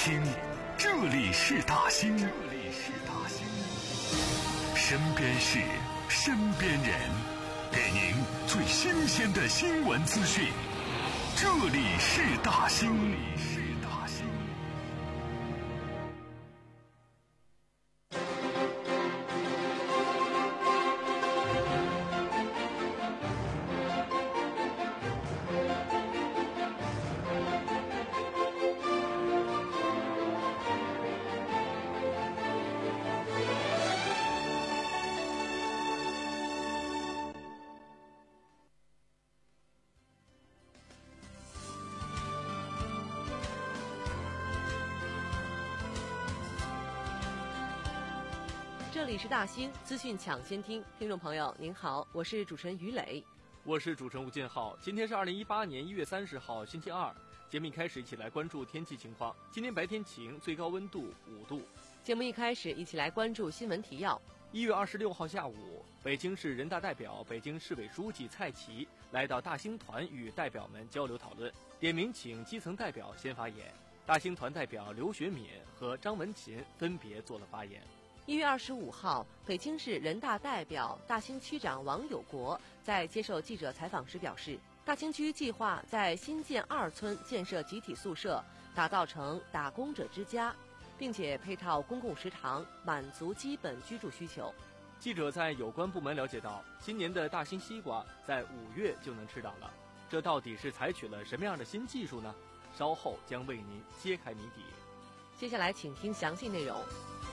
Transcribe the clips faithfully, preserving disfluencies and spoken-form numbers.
听，这里是大兴，这里是大兴，身边事，身边人，给您最新鲜的新闻资讯。这里是大兴。 这里是大兴资讯抢先听，听众朋友您好，我是主持人于磊， 我是主持人吴建浩。今天是二零一八年一月三十号，星期二。节目一开始，一起来关注天气情况。今天白天晴，最高温度五度。 节目一开始，一起来关注新闻提要。 一月二十六号下午，北京市人大代表、北京市委书记蔡奇来到大兴团与代表们交流讨论，点名请基层代表先发言。大兴团代表刘学敏和张文琴分别做了发言。 一月二十五号，北京市人大代表、大兴区长王友国在接受记者采访时表示，大兴区计划在新建二村建设集体宿舍，打造成打工者之家，并且配套公共食堂，满足基本居住需求。 记者在有关部门了解到，今年的大兴西瓜在五月就能吃到了，这到底是采取了什么样的新技术呢？稍后将为您揭开谜底。 接下来请听详细内容。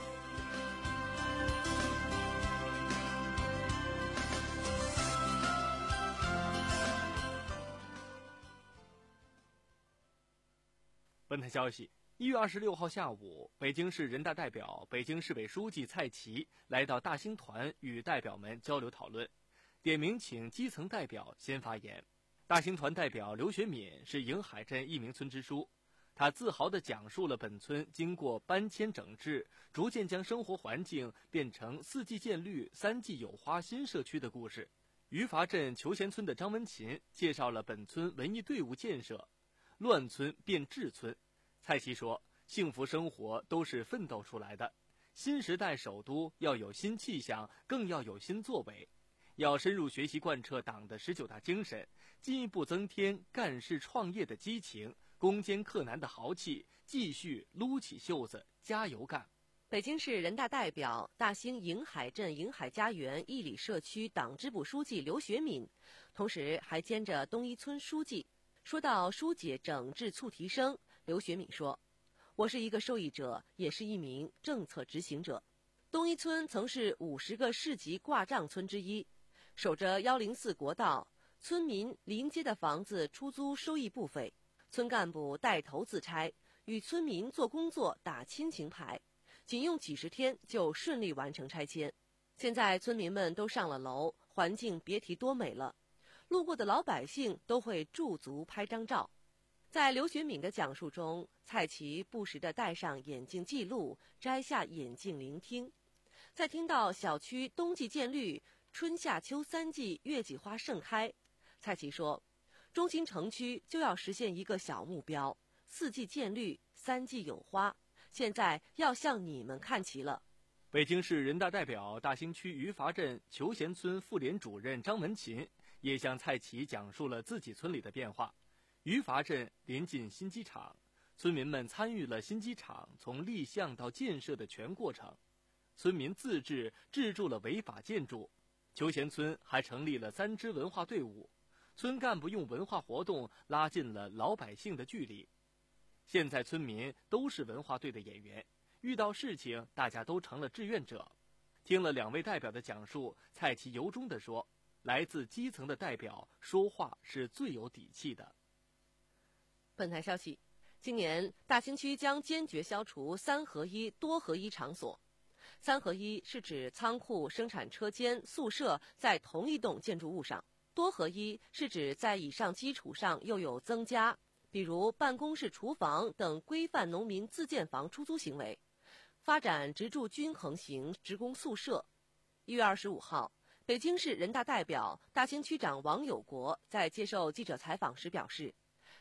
本台消息，一月二十六号下午，北京市人大代表、北京市委书记蔡奇来到大兴团与代表们交流讨论，点名请基层代表先发言。大兴团代表刘学敏是迎海镇一名村支书，他自豪地讲述了本村经过搬迁整治，逐渐将生活环境变成四季见绿、三季有花新社区的故事。余伐镇求贤村的张文琴介绍了本村文艺队伍建设，乱村变治村。蔡奇说，幸福生活都是奋斗出来的，新时代首都要有新气象，更要有新作为，要深入学习贯彻党的十九大精神，进一步增添干事创业的激情，攻坚克难的豪气，继续撸起袖子加油干。 北京市人大代表、大兴迎海镇迎海家园一里社区党支部书记刘学敏，同时还兼着东一村书记。说到疏解整治促提升，刘学敏说，我是一个受益者，也是一名政策执行者。东一村曾是五十个市级挂账村之一，守着一零四国道，村民临街的房子出租收益不菲，村干部带头自拆，与村民做工作打亲情牌，仅用几十天就顺利完成拆迁。现在村民们都上了楼，环境别提多美了，路过的老百姓都会驻足拍张照。在刘学敏的讲述中，蔡奇不时地戴上眼镜记录，摘下眼镜聆听。在听到小区冬季见绿，春夏秋三季月季花盛开，蔡奇说，中心城区就要实现一个小目标，四季见绿，三季有花，现在要向你们看齐了。 北京市人大代表、大兴区余伐镇求贤村妇联主任张文琴也向蔡奇讲述了自己村里的变化。余伐镇临近新机场，村民们参与了新机场从立项到建设的全过程，村民自治制住了违法建筑。求贤村还成立了三支文化队伍，村干部用文化活动拉近了老百姓的距离。现在村民都是文化队的演员，遇到事情大家都成了志愿者。听了两位代表的讲述，蔡奇由衷地说，来自基层的代表说话是最有底气的。 本台消息，今年大兴区将坚决消除三合一、多合一场所。三合一是指仓库、生产车间、宿舍在同一栋建筑物上；多合一是指在以上基础上又有增加，比如办公室、厨房等规范农民自建房出租行为，发展职住均衡型职工宿舍。一月二十五号，北京市人大代表、大兴区长王友国在接受记者采访时表示，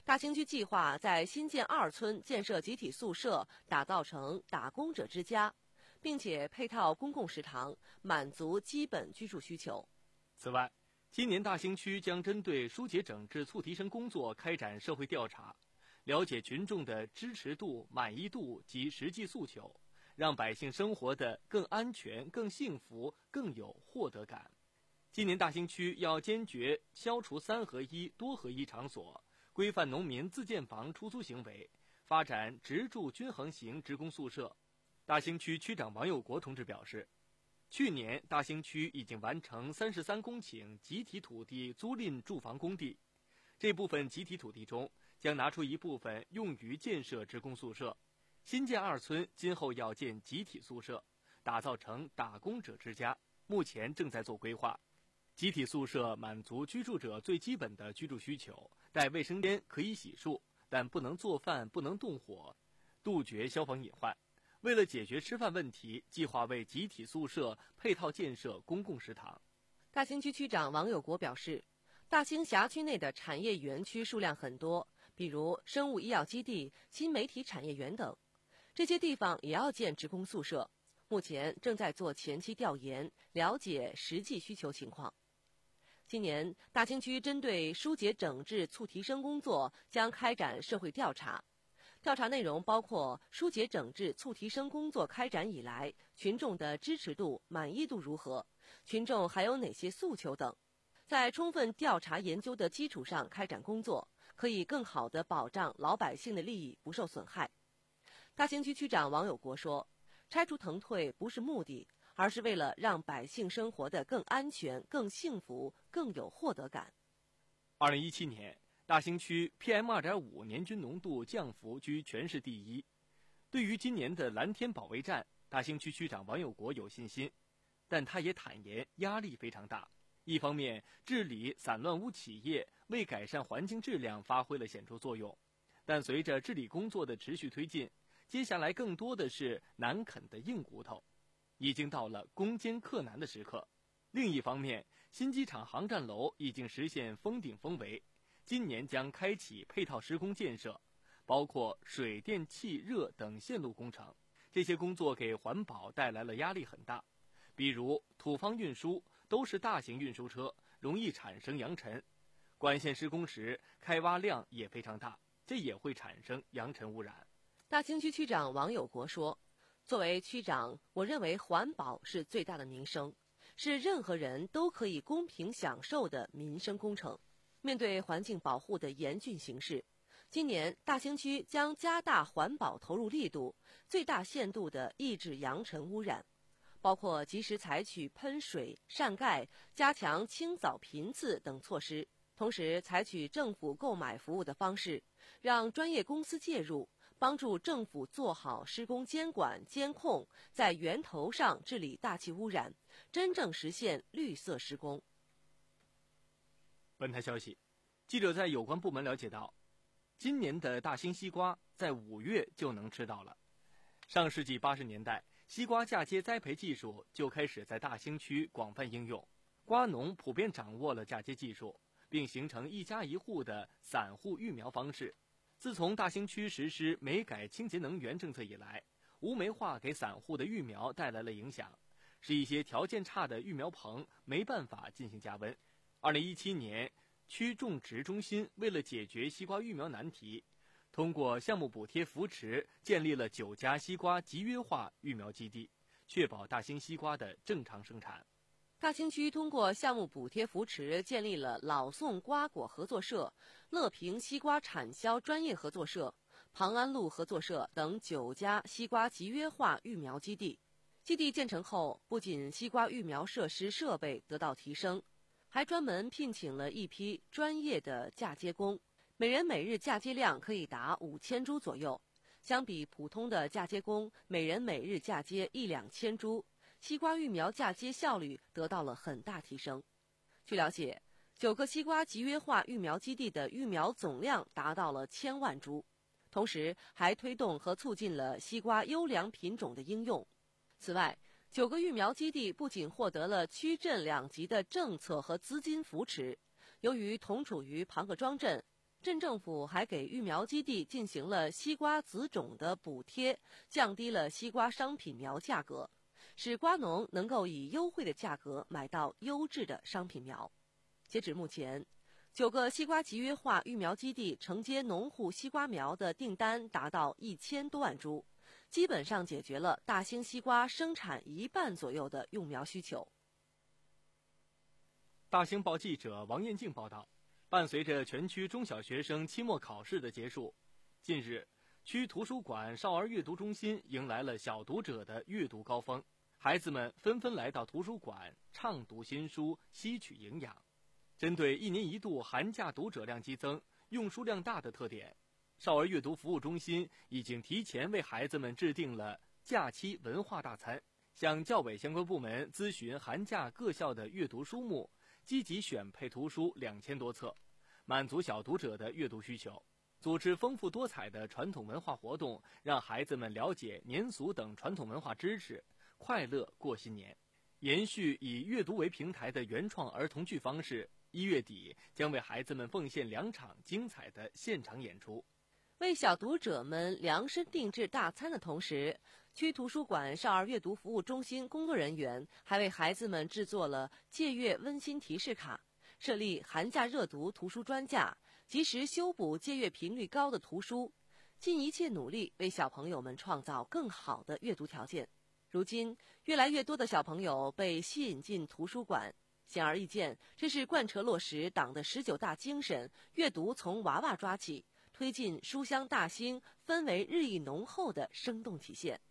大兴区计划在新建二村建设集体宿舍，打造成打工者之家，并且配套公共食堂，满足基本居住需求。 此外，今年大兴区将针对疏解整治促提升工作开展社会调查，了解群众的支持度、满意度及实际诉求，让百姓生活得更安全、更幸福、更有获得感。今年大兴区要坚决消除三合一、多合一场所，规范农民自建房出租行为，发展职住均衡型职工宿舍。大兴区区长王友国同志表示，去年大兴区已经完成三十三公顷集体土地租赁住房工地，这部分集体土地中将拿出一部分用于建设职工宿舍。新建二村今后要建集体宿舍，打造成打工者之家，目前正在做规划。集体宿舍满足居住者最基本的居住需求，带卫生间可以洗漱，但不能做饭，不能动火，杜绝消防隐患。为了解决吃饭问题，计划为集体宿舍配套建设公共食堂。 大兴区区长王友国表示，大兴辖区内的产业园区数量很多，比如生物医药基地、新媒体产业园等，这些地方也要建职工宿舍，目前正在做前期调研，了解实际需求情况。今年，大兴区针对疏解整治促提升工作将开展社会调查，调查内容包括疏解整治促提升工作开展以来，群众的支持度、满意度如何，群众还有哪些诉求等。在充分调查研究的基础上开展工作，可以更好地保障老百姓的利益不受损害。大兴区区长王友国说，拆除腾退不是目的，而是为了让百姓生活得更安全、更幸福、更有获得感。 二零一七年，大兴区 P M 二点五 年均浓度降幅居全市第一。对于今年的蓝天保卫战，大兴区区长王友国有信心，但他也坦言压力非常大。一方面，治理散乱污企业为改善环境质量发挥了显著作用，但随着治理工作的持续推进，接下来更多的是难啃的硬骨头，已经到了攻坚克难的时刻。另一方面，新机场航站楼已经实现封顶封围，今年将开启配套施工建设，包括水电气热等线路工程。这些工作给环保带来了压力很大，比如土方运输都是大型运输车，容易产生扬尘，管线施工时开挖量也非常大，这也会产生扬尘污染。 大兴区区长王友国说，作为区长，我认为环保是最大的民生，是任何人都可以公平享受的民生工程。面对环境保护的严峻形势，今年大兴区将加大环保投入力度，最大限度地抑制扬尘污染，包括及时采取喷水、扇盖、加强清扫频次等措施，同时采取政府购买服务的方式，让专业公司介入，帮助政府做好施工监管监控，在源头上治理大气污染，真正实现绿色施工。 本台消息，记者在有关部门了解到，今年的大兴西瓜在五月就能吃到了。上世纪八十年代，西瓜嫁接栽培技术就开始在大兴区广泛应用，瓜农普遍掌握了嫁接技术，并形成一家一户的散户育苗方式。自从大兴区实施煤改清洁能源政策以来，无煤化给散户的育苗带来了影响，使一些条件差的育苗棚没办法进行加温。二零一七年，区种植中心为了解决西瓜育苗难题，通过项目补贴扶持，建立了九家西瓜集约化育苗基地，确保大兴西瓜的正常生产。 大兴区通过项目补贴扶持，建立了老宋瓜果合作社、乐平西瓜产销专业合作社、庞安路合作社等九家西瓜集约化育苗基地。基地建成后，不仅西瓜育苗设施设备得到提升，还专门聘请了一批专业的嫁接工，每人每日嫁接量可以达五千株左右。相比普通的嫁接工，每人每日嫁接一两千株，西瓜育苗嫁接效率得到了很大提升。据了解，九个西瓜集约化育苗基地的育苗总量达到了千万株，同时还推动和促进了西瓜优良品种的应用。此外，九个育苗基地不仅获得了区镇两级的政策和资金扶持，由于同处于庞各庄镇， 镇政府还给育苗基地进行了西瓜籽种的补贴，降低了西瓜商品苗价格，使瓜农能够以优惠的价格买到优质的商品苗。截止目前，九个西瓜集约化育苗基地承接农户西瓜苗的订单达到一千多万株，基本上解决了大兴西瓜生产一半左右的用苗需求。 大兴报记者王艳静报道，伴随着全区中小学生期末考试的结束，近日，区图书馆少儿阅读中心迎来了小读者的阅读高峰，孩子们纷纷来到图书馆畅读新书，吸取营养。针对一年一度寒假读者量激增、用书量大的特点，少儿阅读服务中心已经提前为孩子们制定了假期文化大餐，向教委相关部门咨询寒假各校的阅读书目，积极选配图书两千多册，满足小读者的阅读需求。组织丰富多彩的传统文化活动，让孩子们了解年俗等传统文化知识，快乐过新年。延续以阅读为平台的原创儿童剧方式，一月底将为孩子们奉献两场精彩的现场演出。 为小读者们量身定制大餐的同时，区图书馆少儿阅读服务中心工作人员还为孩子们制作了借阅温馨提示卡，设立寒假热读图书专架，及时修补借阅频率高的图书，尽一切努力为小朋友们创造更好的阅读条件。如今，越来越多的小朋友被吸引进图书馆，显而易见，这是贯彻落实党的十九大精神，阅读从娃娃抓起，推进书香大兴氛围日益浓厚的生动体现。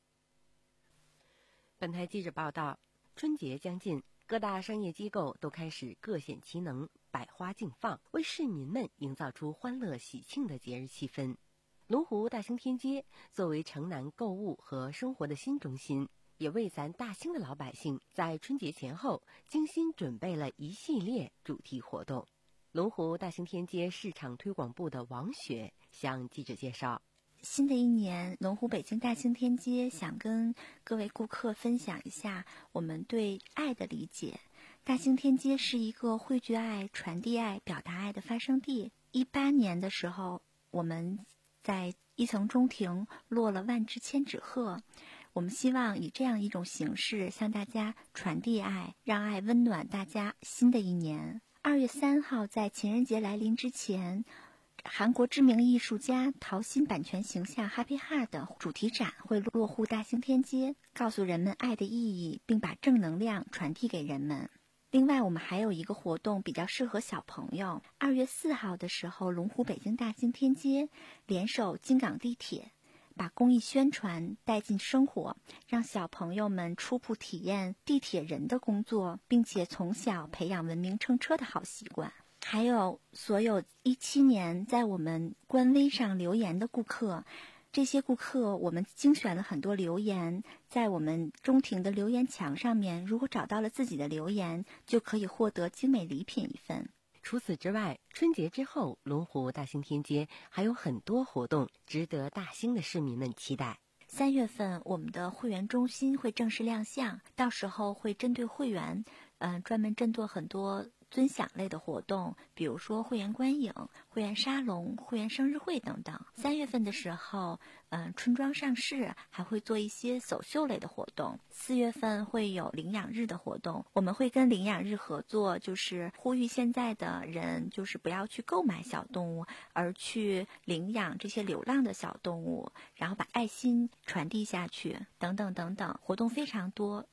本台记者报道，春节将近，各大商业机构都开始各显其能，百花竞放，为市民们营造出欢乐喜庆的节日气氛。龙湖大兴天街作为城南购物和生活的新中心，也为咱大兴的老百姓在春节前后精心准备了一系列主题活动。龙湖大兴天街市场推广部的王雪向记者介绍， 新的一年，龙湖北京大兴天街想跟各位顾客分享一下我们对爱的理解。大兴天街是一个汇聚爱、传递爱、表达爱的发生地。一八年的时候，我们在一层中庭落了万只千纸鹤，我们希望以这样一种形式向大家传递爱，让爱温暖大家新的一年。二月三号，在情人节来临之前，韩国知名艺术家陶鑫版权形象 Happy Heart 的主题展会落户大兴天街，告诉人们爱的意义，并把正能量传递给人们。另外，我们还有一个活动比较适合小朋友。二月四号的时候，龙湖北京大兴天街联手京港地铁，把公益宣传带进生活，让小朋友们初步体验地铁人的工作，并且从小培养文明乘车的好习惯。还有所有一七年在我们官微上留言的顾客，这些顾客我们精选了很多留言，在我们中庭的留言墙上面，如果找到了自己的留言，就可以获得精美礼品一份。 除此之外，春节之后，龙湖大兴天街还有很多活动值得大兴的市民们期待。 三月份，我们的会员中心会正式亮相，到时候会针对会员，嗯、呃，专门针对很多尊享类的活动，比如说会员观影、会员沙龙、会员生日会等等。三月份的时候，嗯、呃，春装上市，还会做一些走秀类的活动。四月份会有领养日的活动，我们会跟领养日合作，就是呼吁现在的人就是不要去购买小动物，而去领养这些流浪的小动物，然后把爱心传递下去，等等等等，活动非常多。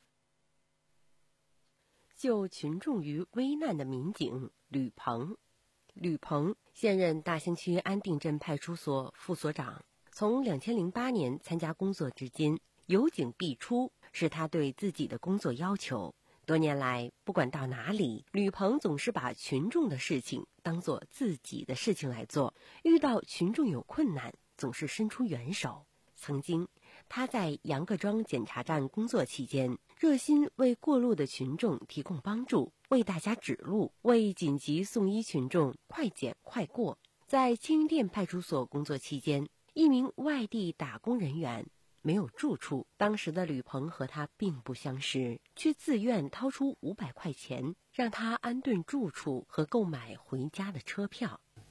救群众于危难的民警吕鹏，吕鹏现任大兴区安定镇派出所副所长，从两千零八年参加工作至今，有警必出是他对自己的工作要求。多年来，不管到哪里，吕鹏总是把群众的事情当作自己的事情来做，遇到群众有困难，总是伸出援手。曾经，他在杨各庄检查站工作期间，热心为过路的群众提供帮助，为大家指路，为紧急送医群众快检快过。在青云店派出所工作期间，一名外地打工人员没有住处，当时的吕鹏和他并不相识，却自愿掏出五百块钱，让他安顿住处和购买回家的车票。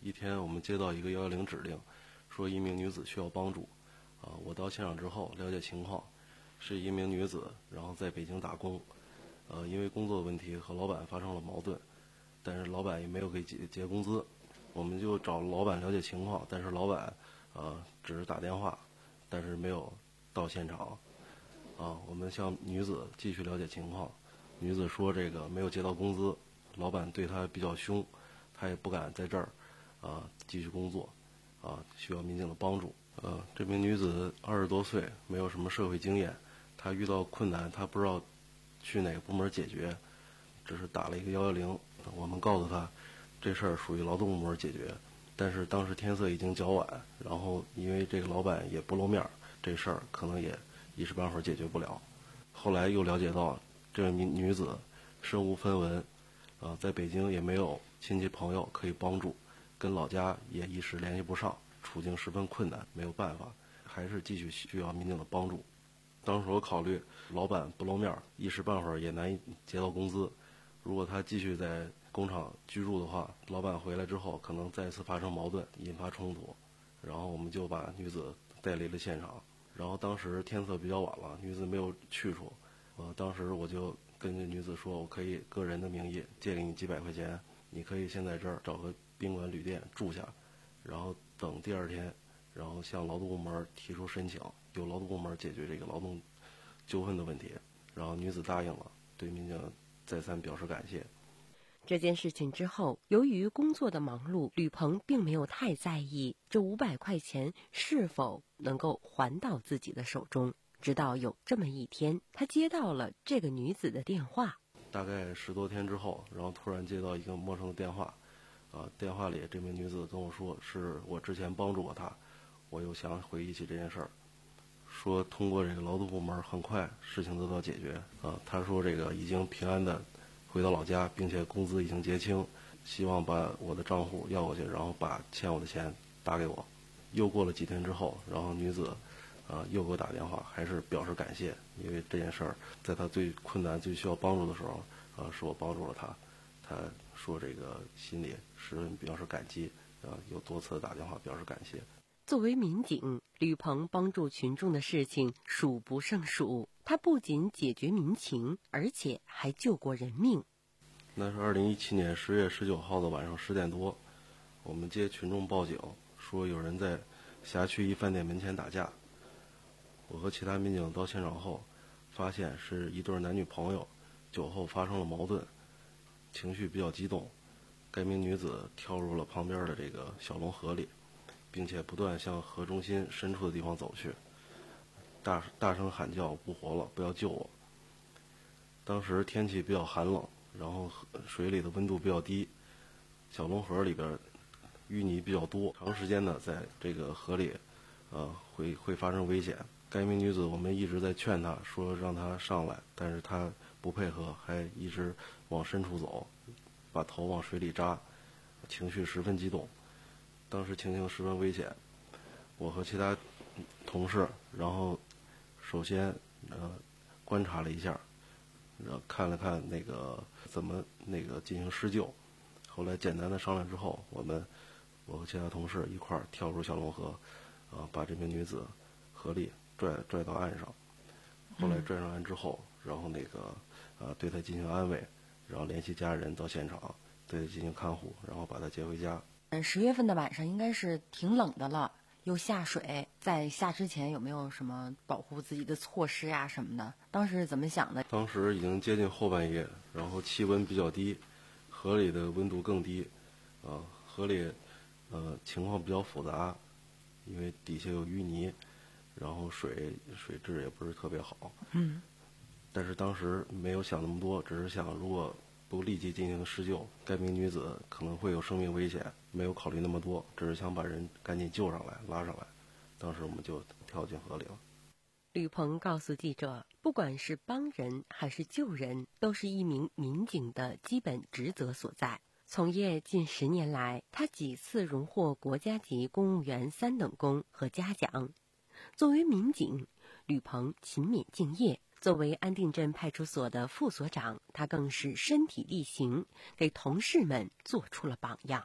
一天我们接到一个一一零指令，说一名女子需要帮助。啊，我到现场之后了解情况，是一名女子，然后在北京打工，呃，因为工作问题和老板发生了矛盾，但是老板也没有给结结工资，我们就找老板了解情况，但是老板呃只是打电话，但是没有到现场。啊，我们向女子继续了解情况，女子说这个没有接到工资，老板对她比较凶，她也不敢在这儿啊继续工作，啊需要民警的帮助。呃，这名女子二十多岁，没有什么社会经验，她遇到困难，她不知道去哪个部门解决，只是打了一个一一零。我们告诉她，这事儿属于劳动部门解决。但是当时天色已经较晚，然后因为这个老板也不露面，这事儿可能也一时半会儿解决不了。后来又了解到，这名女子身无分文，呃，在北京也没有亲戚朋友可以帮助，跟老家也一时联系不上。处境十分困难，没有办法，还是继续需要民警的帮助。当时我考虑，老板不露面，一时半会儿也难以结到工资。如果他继续在工厂居住的话，老板回来之后可能再次发生矛盾，引发冲突。然后我们就把女子带离了现场。然后当时天色比较晚了，女子没有去处。呃，当时我就跟这女子说，我可以个人的名义借给你几百块钱，你可以先在这儿找个宾馆旅店住下。然后等第二天，然后向劳动部门提出申请，由劳动部门解决这个劳动纠纷的问题。然后女子答应了，对民警再三表示感谢。 这件事情之后，由于工作的忙碌，吕鹏并没有太在意这五百块钱是否能够还到自己的手中。直到有这么一天，他接到了这个女子的电话。 大概十多天之后，然后突然接到一个陌生的电话。啊，电话里这名女子跟我说，是我之前帮助过她，我又想回忆起这件事儿，说通过这个劳动部门很快事情得到解决。啊，她说这个已经平安的回到老家，并且工资已经结清，希望把我的账户要过去，然后把欠我的钱打给我。又过了几天之后，然后女子啊又给我打电话，还是表示感谢，因为这件事儿在她最困难、最需要帮助的时候，啊是我帮助了她。她说这个心里十分表示感激，啊，有多次打电话表示感谢。 作为民警，吕鹏帮助群众的事情数不胜数。他不仅解决民情，而且还救过人命。 那是二零一七年十月十九号的晚上十点多，我们接群众报警说有人在辖区一饭店门前打架。我和其他民警到现场后，发现是一对男女朋友酒后发生了矛盾，情绪比较激动。该名女子跳入了旁边的这个小龙河里，并且不断向河中心深处的地方走去，大大声喊叫：“不活了，不要救我！”当时天气比较寒冷，然后水里的温度比较低，小龙河里边淤泥比较多，长时间的在这个河里，呃，会会发生危险。该名女子我们一直在劝她，说让她上来，但是她不配合，还一直往深处走，把头往水里扎，情绪十分激动。当时情形十分危险，我和其他同事，然后首先呃观察了一下，然后看了看那个怎么那个进行施救。后来简单的商量之后，我们我和其他同事一块儿跳入小龙河，啊、呃，把这名女子合力拽拽到岸上。后来拽上岸之后，然后那个呃对她进行安慰，然后联系家人到现场对她进行看护，然后把她接回家。 嗯，十月份的晚上应该是挺冷的了，又下水，在下之前有没有什么保护自己的措施呀、啊、什么的？当时是怎么想的？ 当时已经接近后半夜，然后气温比较低，河里的温度更低，啊、呃，河里呃情况比较复杂，因为底下有淤泥，然后水水质也不是特别好。 嗯。 但是当时没有想那么多，只是想如果不立即进行施救，该名女子可能会有生命危险，没有考虑那么多，只是想把人赶紧救上来、拉上来。当时我们就跳进河里了。 吕鹏告诉记者，不管是帮人还是救人，都是一名民警的基本职责所在。从业近十年来，他几次荣获国家级公务员三等功和嘉奖。作为民警，吕鹏勤勉敬业。作为安定镇派出所的副所长，他更是身体力行，给同事们做出了榜样。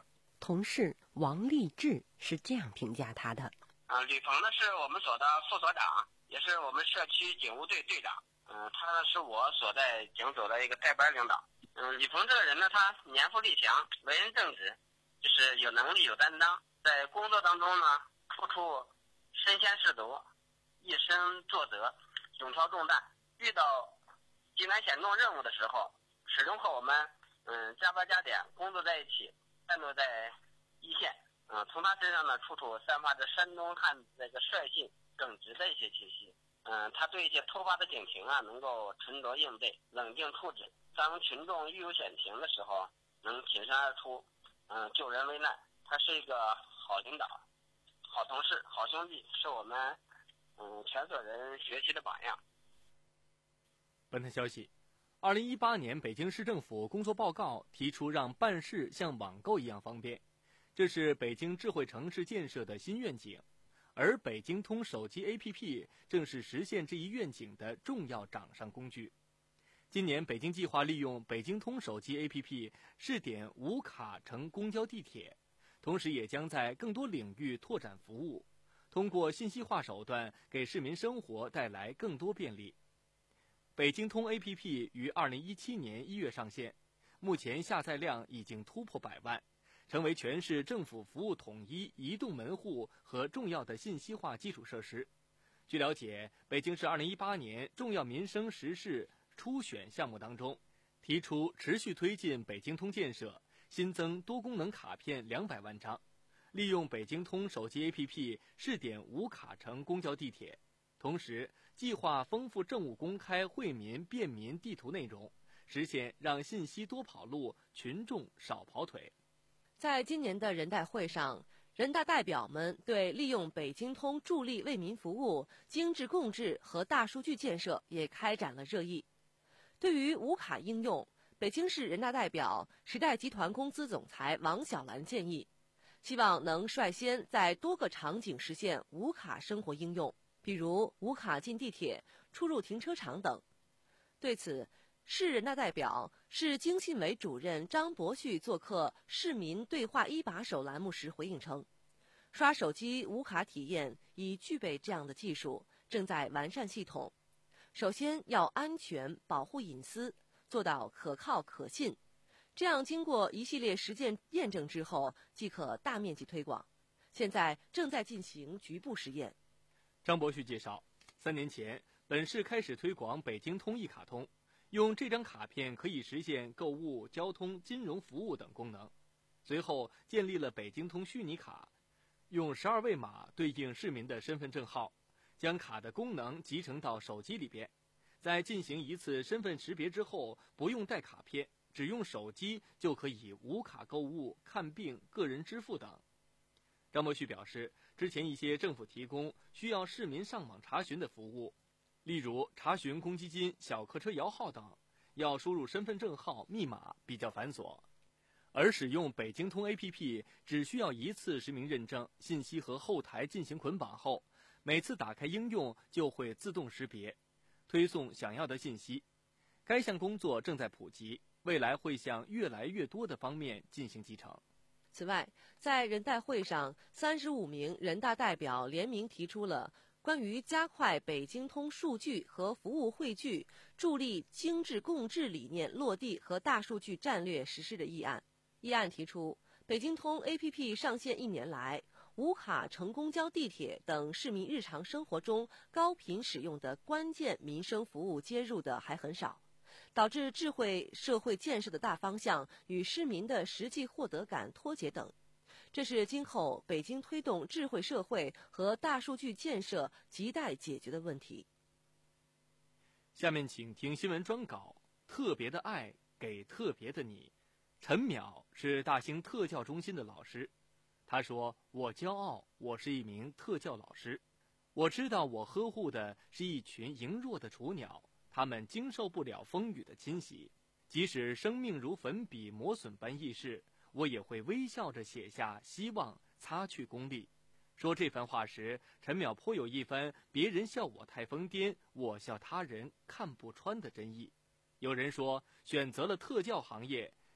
同事王立志是这样评价他的： 呃，吕鹏呢是我们所的副所长，也是我们社区警务队队长。嗯、呃，他是我所在警组的一个带班领导。嗯、呃，吕鹏这个人呢，他年富力强，为人正直，就是有能力有担当，在工作当中呢，处处身先士卒，以身作则，勇挑重担。遇到艰难险重任务的时候，始终和我们嗯加班加点工作在一起，战斗在一线。嗯、呃，从他身上呢，处处散发着山东汉那个率性、耿直的一些气息。嗯、呃，他对一些突发的警情啊，能够沉着应对，冷静处置。当群众遇有险情的时候，能挺身而出，嗯、呃，救人危难。他是一个好领导、好同事、好兄弟，是我们嗯全所人学习的榜样。 本台消息，二零一八年北京市政府工作报告提出让办事像网购一样方便，这是北京智慧城市建设的新愿景，而北京通手机 A P P 正是实现这一愿景的重要掌上工具。今年北京计划利用北京通手机 A P P 试点无卡乘公交地铁，同时也将在更多领域拓展服务，通过信息化手段给市民生活带来更多便利。北京通 A P P 于二零一七年一月上线，目前下载量已经突破百万，成为全市政府服务统一移动门户和重要的信息化基础设施。据了解，北京市二零一八年重要民生实事初选项目当中，提出持续推进北京通建设，新增多功能卡片两百万张，利用北京通手机 A P P 试点无卡乘公交地铁。同时，计划丰富政务公开惠民便民地图内容，实现让信息多跑路，群众少跑腿。 在今年的人代会上，人大代表们对利用北京通助力为民服务、精致共治和大数据建设也开展了热议。对于无卡应用，北京市人大代表、时代集团公司总裁王小兰建议，希望能率先在多个场景实现无卡生活应用，比如无卡进地铁、出入停车场等。对此，市人大代表、市经信委主任张伯旭做客《市民对话一把手》栏目时回应称，刷手机无卡体验已具备这样的技术，正在完善系统。首先要安全保护隐私，做到可靠可信，这样经过一系列实践验证之后，即可大面积推广。现在正在进行局部实验。 张伯旭介绍，三年前本市开始推广北京通一卡通，用这张卡片可以实现购物、交通、金融服务等功能。随后建立了北京通虚拟卡，用十二位码对应市民的身份证号，将卡的功能集成到手机里边，在进行一次身份识别之后，不用带卡片，只用手机就可以无卡购物、看病、个人支付等。张伯旭表示，之前一些政府提供需要市民上网查询的服务，例如查询公积金、小客车摇号等，要输入身份证号、密码比较繁琐。而使用北京通 A P P 只需要一次实名认证，信息和后台进行捆绑后，每次打开应用就会自动识别，推送想要的信息。该项工作正在普及，未来会向越来越多的方面进行集成。 此外，在人代会上，三十五名人大代表联名提出了关于加快北京通数据和服务汇聚、助力精致共治理念落地和大数据战略实施的议案。议案提出，北京通 A P P 上线一年来，无卡乘公交、地铁等市民日常生活中高频使用的关键民生服务接入的还很少，导致智慧社会建设的大方向与市民的实际获得感脱节等。这是今后北京推动智慧社会和大数据建设亟待解决的问题。 下面请听新闻专稿，特别的爱给特别的你。陈淼是大兴特教中心的老师，他说，我骄傲，我是一名特教老师。我知道我呵护的是一群羸弱的雏鸟，它们经受不了风雨的侵袭，即使生命如粉笔磨损般易逝，我也会微笑着写下希望，擦去功利。说这番话时，陈淼颇有一番别人笑我太疯癫，我笑他人看不穿的真意。有人说，选择了特教行业，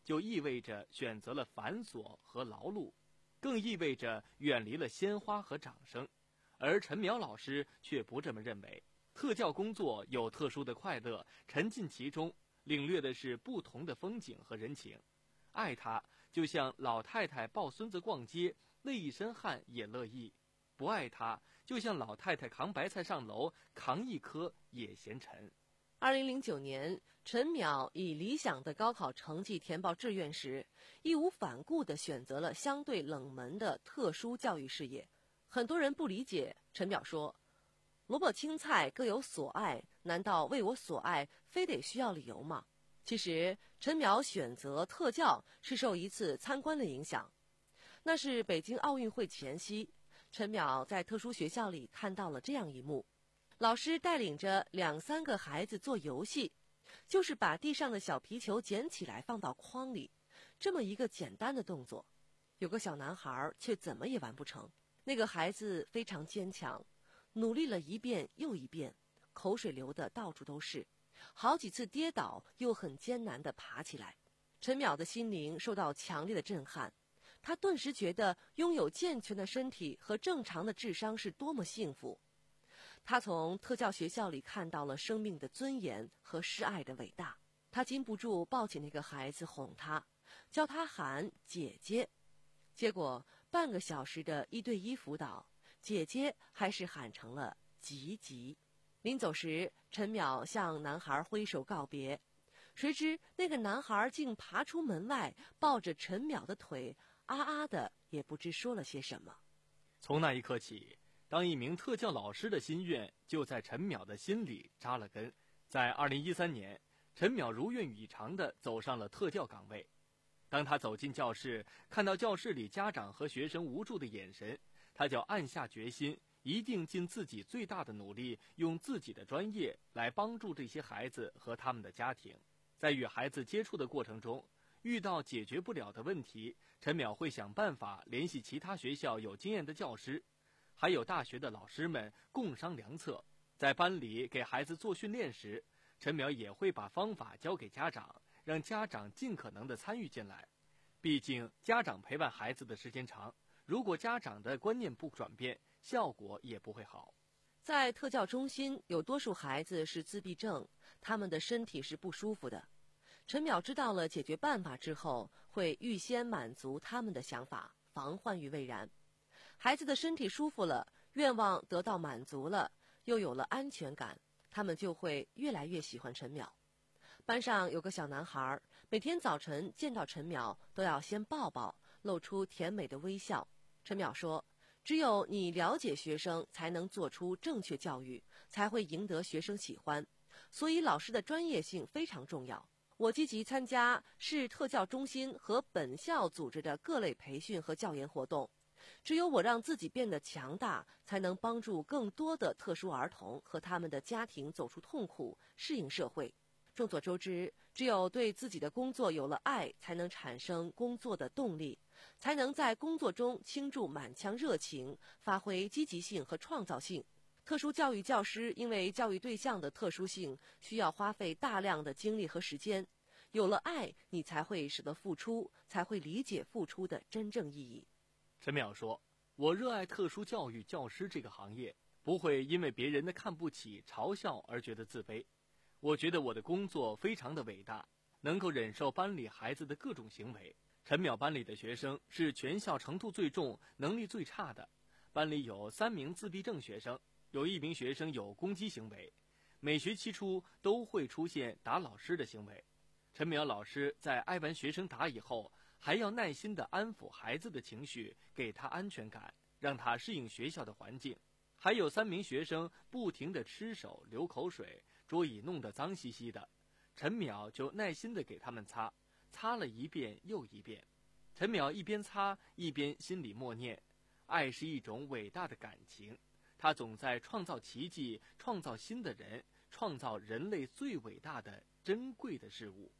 就意味着选择了繁琐和劳碌，更意味着远离了鲜花和掌声。而陈苗老师却不这么认为，特教工作有特殊的快乐，沉浸其中，领略的是不同的风景和人情。爱它，就像老太太抱孙子逛街，累一身汗也乐意；不爱它，就像老太太扛白菜上楼，扛一颗也嫌沉。 二零零九年，陈淼以理想的高考成绩填报志愿时，义无反顾地选择了相对冷门的特殊教育事业。很多人不理解，陈淼说：“萝卜青菜各有所爱，难道为我所爱非得需要理由吗？”其实，陈淼选择特教是受一次参观的影响。那是北京奥运会前夕，陈淼在特殊学校里看到了这样一幕。老师带领着两三个孩子做游戏，就是把地上的小皮球捡起来放到筐里，这么一个简单的动作。有个小男孩却怎么也完不成。那个孩子非常坚强，努力了一遍又一遍，口水流得到处都是，好几次跌倒又很艰难地爬起来。陈淼的心灵受到强烈的震撼，他顿时觉得拥有健全的身体和正常的智商是多么幸福。他从特教学校里看到了生命的尊严和示爱的伟大，他禁不住抱起那个孩子哄他，教他喊姐姐。结果半个小时的一对一辅导，姐姐还是喊成了吉吉。临走时，陈淼向男孩挥手告别，谁知那个男孩竟爬出门外，抱着陈淼的腿，啊啊的也不知说了些什么。 从那一刻起，当一名特教老师的心愿就在陈淼的心里扎了根。在二零一三年，陈淼如愿以偿地走上了特教岗位。当他走进教室，看到教室里家长和学生无助的眼神，他就暗下决心，一定尽自己最大的努力，用自己的专业来帮助这些孩子和他们的家庭。在与孩子接触的过程中，遇到解决不了的问题，陈淼会想办法联系其他学校有经验的教师，还有大学的老师们共商良策。在班里给孩子做训练时，陈淼也会把方法交给家长，让家长尽可能的参与进来。毕竟家长陪伴孩子的时间长，如果家长的观念不转变，效果也不会好。 在特教中心，有多数孩子是自闭症，他们的身体是不舒服的。陈淼知道了解决办法之后，会预先满足他们的想法，防患于未然。孩子的身体舒服了，愿望得到满足了，又有了安全感，他们就会越来越喜欢陈淼。班上有个小男孩，每天早晨见到陈淼都要先抱抱，露出甜美的微笑。陈淼说，只有你了解学生，才能做出正确教育，才会赢得学生喜欢。所以老师的专业性非常重要。我积极参加市特教中心和本校组织的各类培训和教研活动，只有我让自己变得强大，才能帮助更多的特殊儿童和他们的家庭走出痛苦，适应社会。众所周知，只有对自己的工作有了爱，才能产生工作的动力，才能在工作中倾注满腔热情，发挥积极性和创造性。特殊教育教师因为教育对象的特殊性，需要花费大量的精力和时间。有了爱，你才会舍得付出，才会理解付出的真正意义。 陈淼说，我热爱特殊教育教师这个行业，不会因为别人的看不起、嘲笑而觉得自卑。我觉得我的工作非常的伟大，能够忍受班里孩子的各种行为。陈淼班里的学生是全校程度最重、能力最差的，班里有三名自闭症学生，有一名学生有攻击行为，每学期初都会出现打老师的行为。陈淼老师在挨完学生打以后，还要耐心地安抚孩子的情绪，给他安全感，让他适应学校的环境。还有三名学生不停地吃手、流口水，桌椅弄得脏兮兮的，陈淼就耐心地给他们擦，擦了一遍又一遍。陈淼一边擦一边心里默念，爱是一种伟大的感情，它总在创造奇迹，创造新的人，创造人类最伟大的珍贵的事物。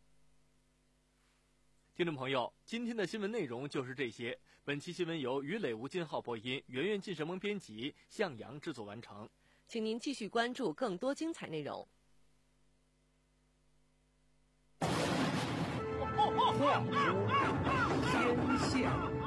听众朋友，今天的新闻内容就是这些。本期新闻由于磊、吴金浩播音，圆圆、晋神蒙编辑，向阳制作完成。 请您继续关注更多精彩内容。 哦哦况乎天下。